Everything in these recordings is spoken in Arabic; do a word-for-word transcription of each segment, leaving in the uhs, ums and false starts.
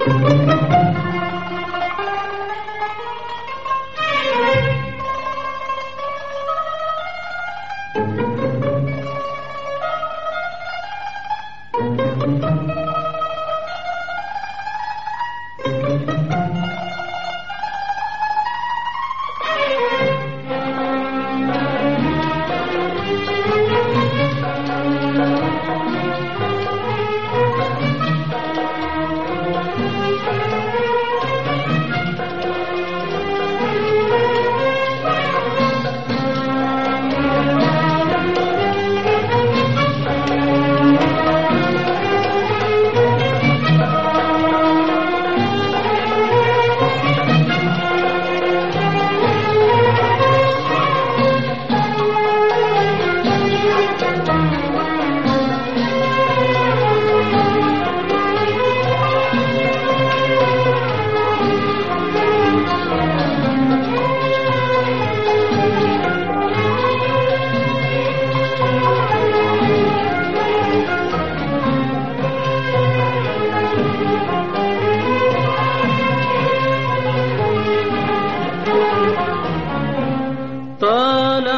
طال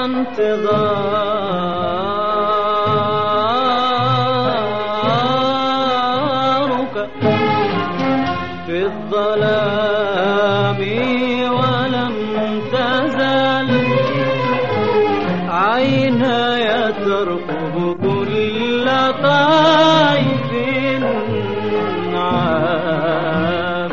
انتظارك في الظلام ولم تزل عيناي ترقب كل طيف عابر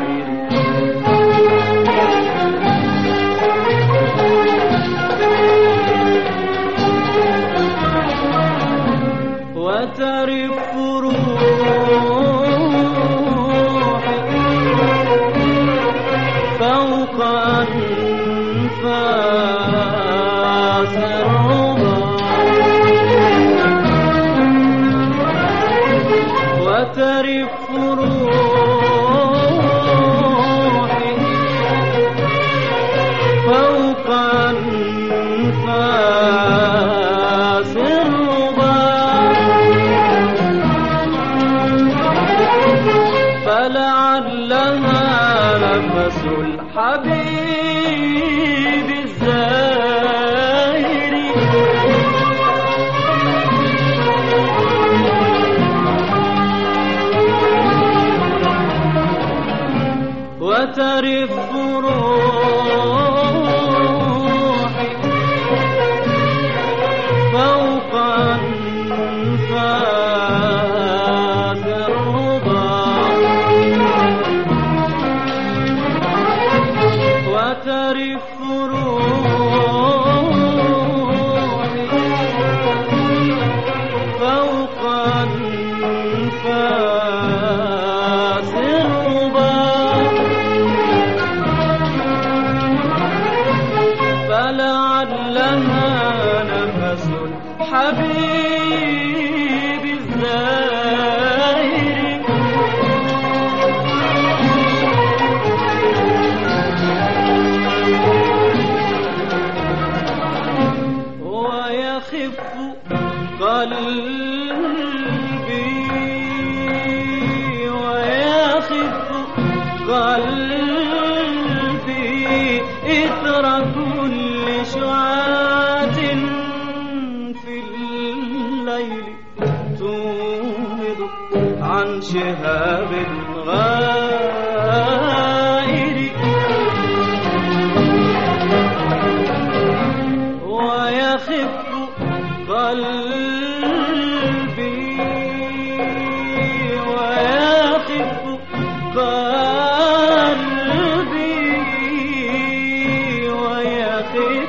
وترف روحي فوق أنفاس الرضا وترف روحي فوق أنفاس الرضا فلعلها نفس الحبيب الزائر وترف روحي فوق أنفاس الرضا وترف روحي فوق أنفاس الرضا فلعلها نفس الحبيب الزائر ويخف قلبي ويخف قلبي إثر كل شعاع في الليل تومض عن شهاب غائر ويخف قلبي ويخف قلبي ويخف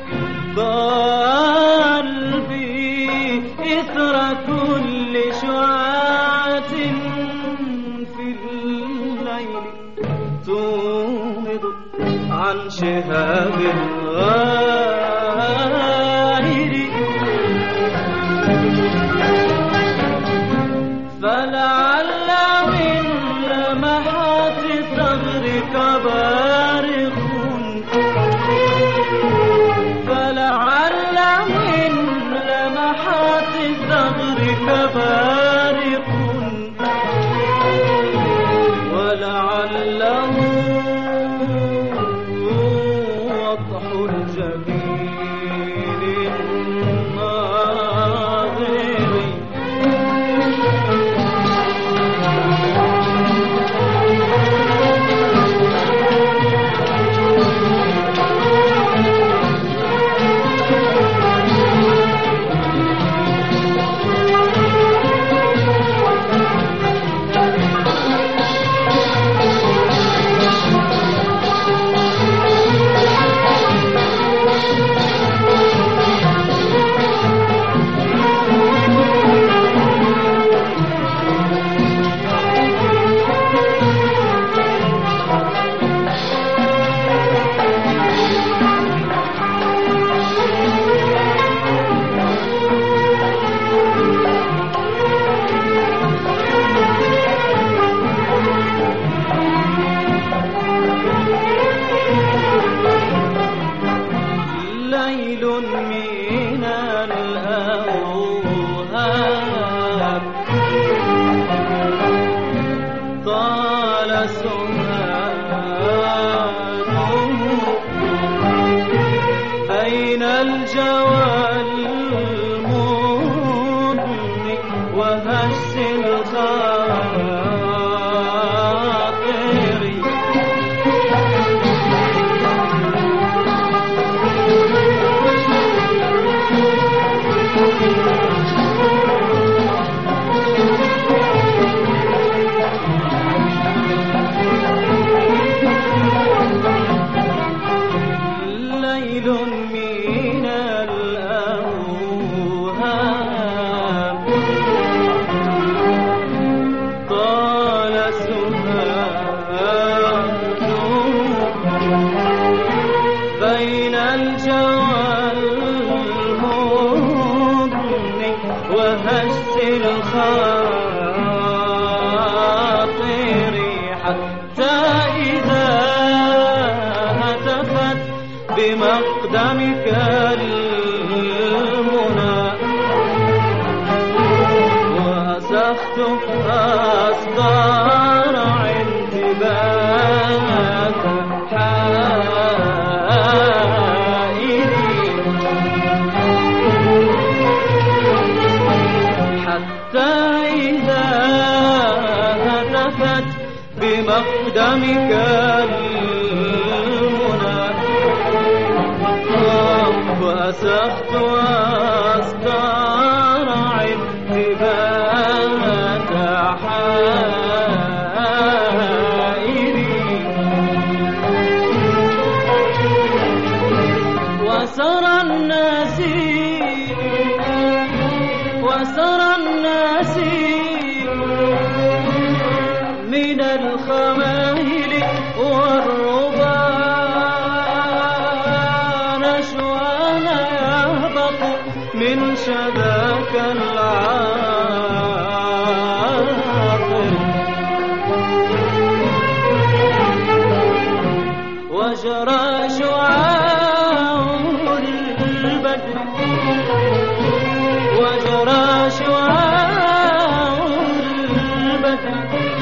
قلبي إثر كل شعاع في الليل تومض عن شهاب غائر فلعل من لمحات ثغرك بارق فلعل من لمحات ثغرك بارق ولعل طال سهاده أين الجوى المضني وهش الخاطر ليل من الأوهام طال سهاده بين الجوى المضني وهش الخاطر حتى إذا هتفت بمقدمك المنى وأسخت أصدار انتباهك حائري حتى إذا هتفت بمقدمك المنى وأسخت أصدار انتباهك حائري وسرى النسيم وسرى النسيم من الخمائل والربا نشوانا يهبط من شذاك العاطر وجرى شعاع البدر وجرى شعاع البدر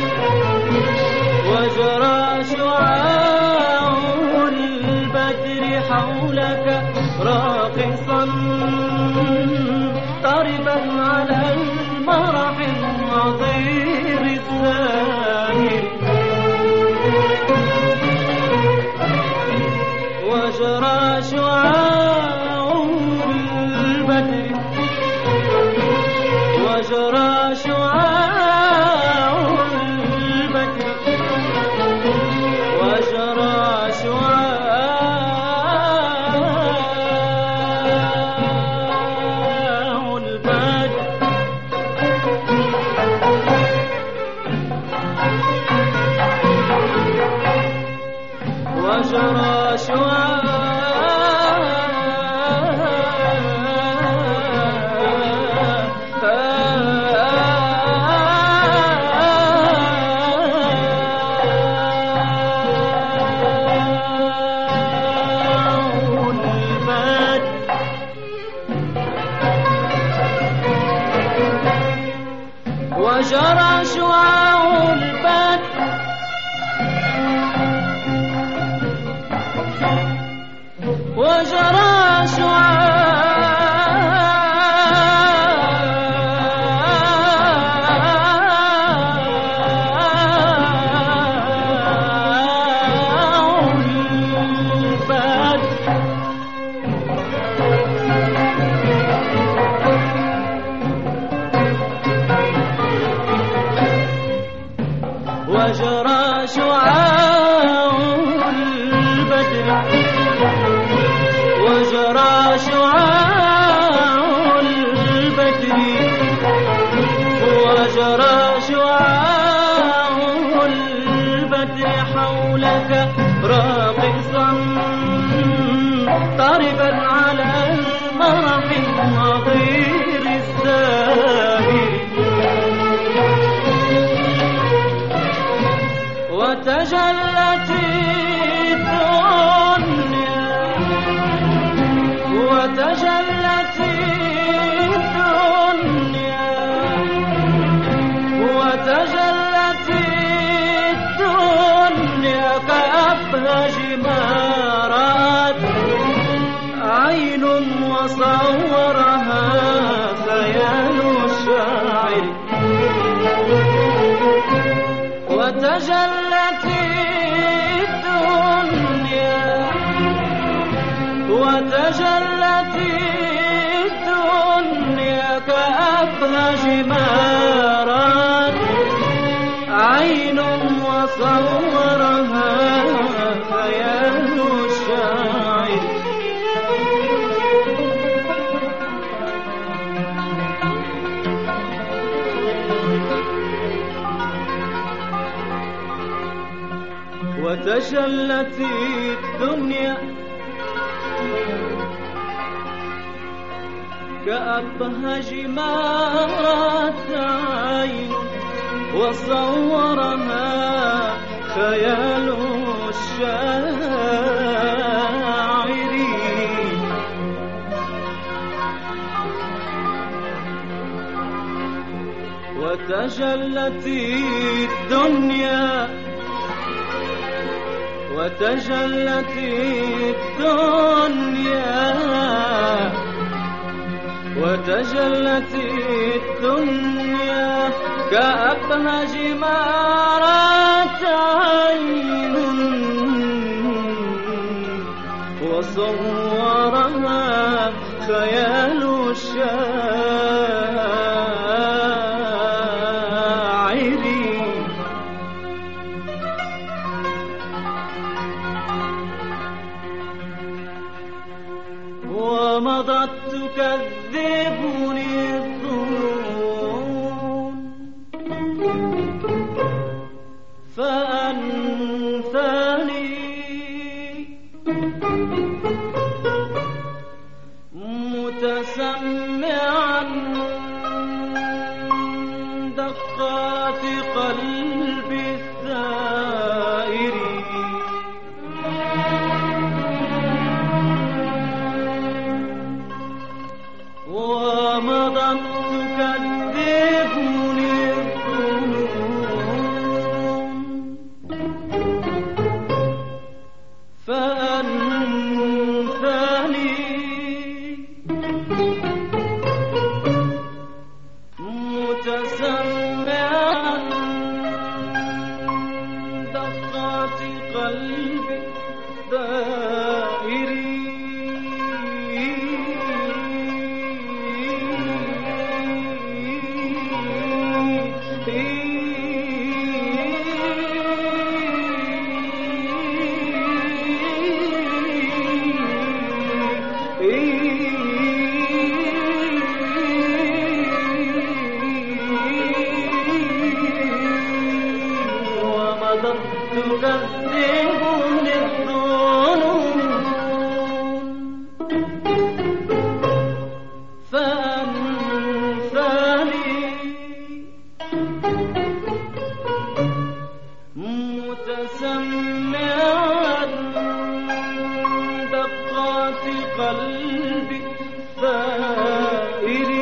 وجرى شعاع البدر حولك راقصا طربا على المرح النظير الزاهر وجرى شعاع البدر وجرى شعاع البدر وجرى شعاع البدر وجرى وجرى شعاع البدر وجرى وجرى شعاع البدر وجرى شعاع البدر وجرى شعاع البدر حولك راقصا طربا على المرح النظير الزاهر وتجلت الدنيا وتجلت الدنيا وتجلت الدنيا أبهج ما رأت عين وصورها خيال الشاعر وتجلت الدنيا وتجلت الدنيا كأبهج ما رأت عين وصورها خيال الشاعر وتجلت الدنيا كأبهج ما رأت عين وصورها خيال الشاعر وتجلت الدنيا وتجلت الدنيا وتجلت الدنيا كأبهج ما رأت عين وصورها خيال الشاعر ومضت تكذبني الظنون فأنثاني متسمعا دقات قلبي الثائر ومضت تكذبني الظنون فأنثاني متسمعا دقات قلبي الدائر ومضت تكذبني الظنون فأنثاني متسمعا دقات قلبي الثائر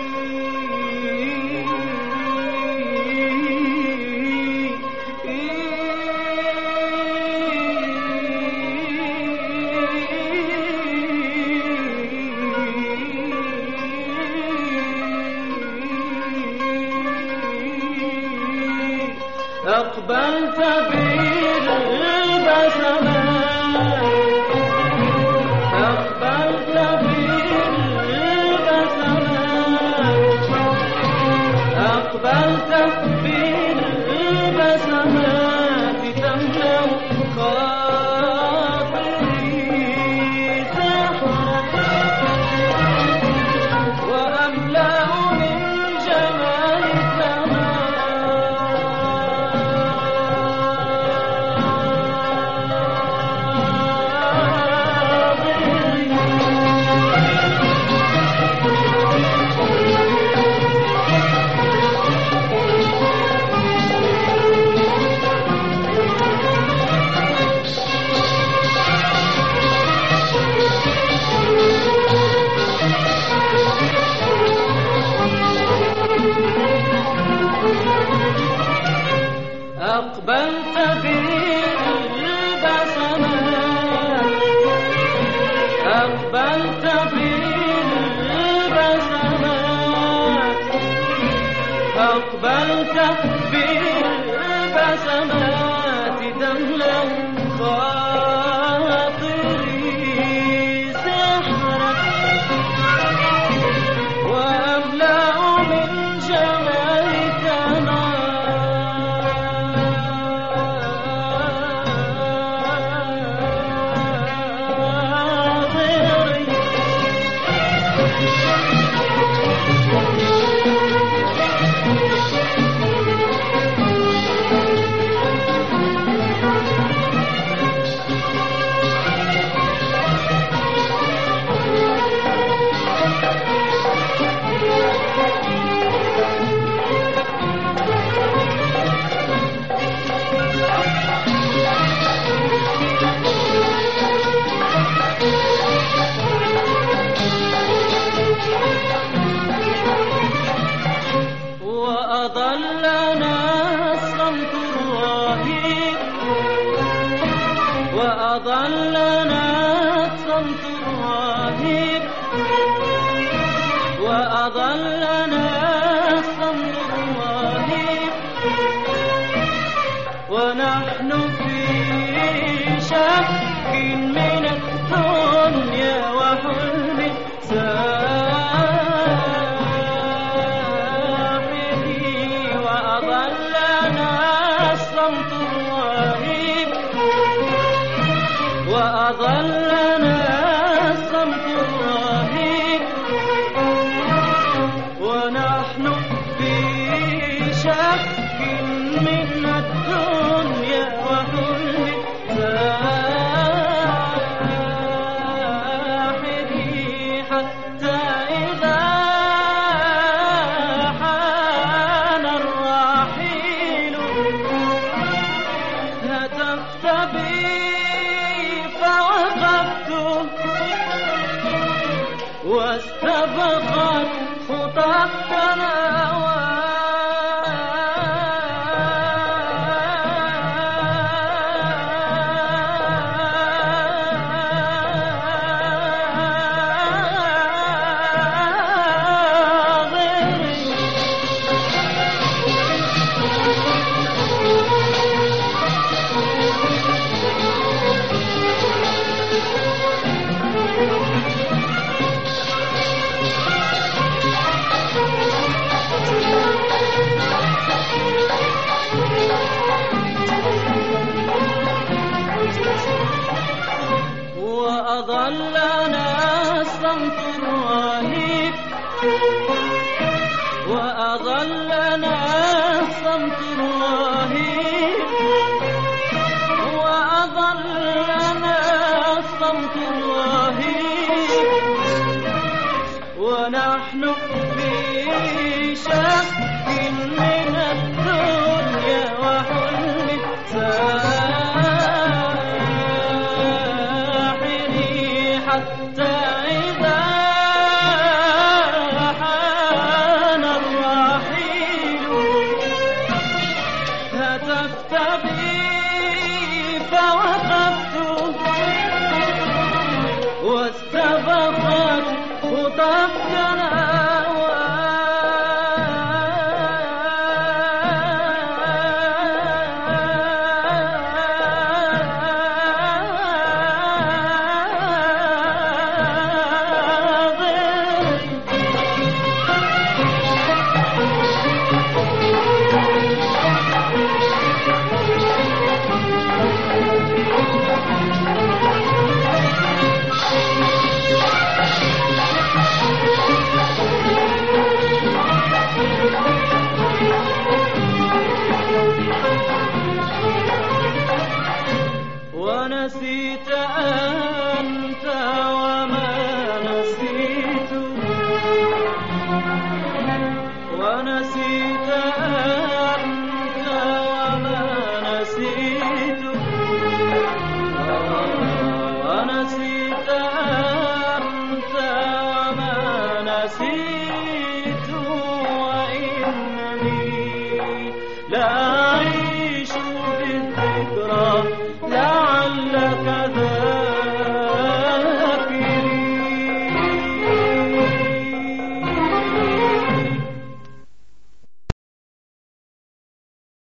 أقبلت بالبسمات أقبلت بالبسمات أقبلت بالبسمات تملأ خاطري سحرا وأملأ من جمال أقبلت بالبسمات وتملأ خاطري سحرك وأملأ من جمالك وأضلنا الصمت الرهيب وأضلنا الصمت الرهيب وأضلنا الصمت الرهيب ونحن في شك من الدنيا وحلم وأضلنا الصمت الرهيب ونحن في شك من الدنيا وحلم ساحري حتى إذا حان الرحيل هتفت بي فوقفت واستبقت خطاك وأضلنا الصمت الرهيب وأضلنا الصمت الرهيب وأضلنا الصمت الرهيب ونحن في شك من الدنيا وحلم حتى إذا حان الرحيل هتفت بي فوقفت واستبقت خطاك ونسيت أنت وما نسيت ونسيت أنت وما نسيت ونسيت أنت وما نسيت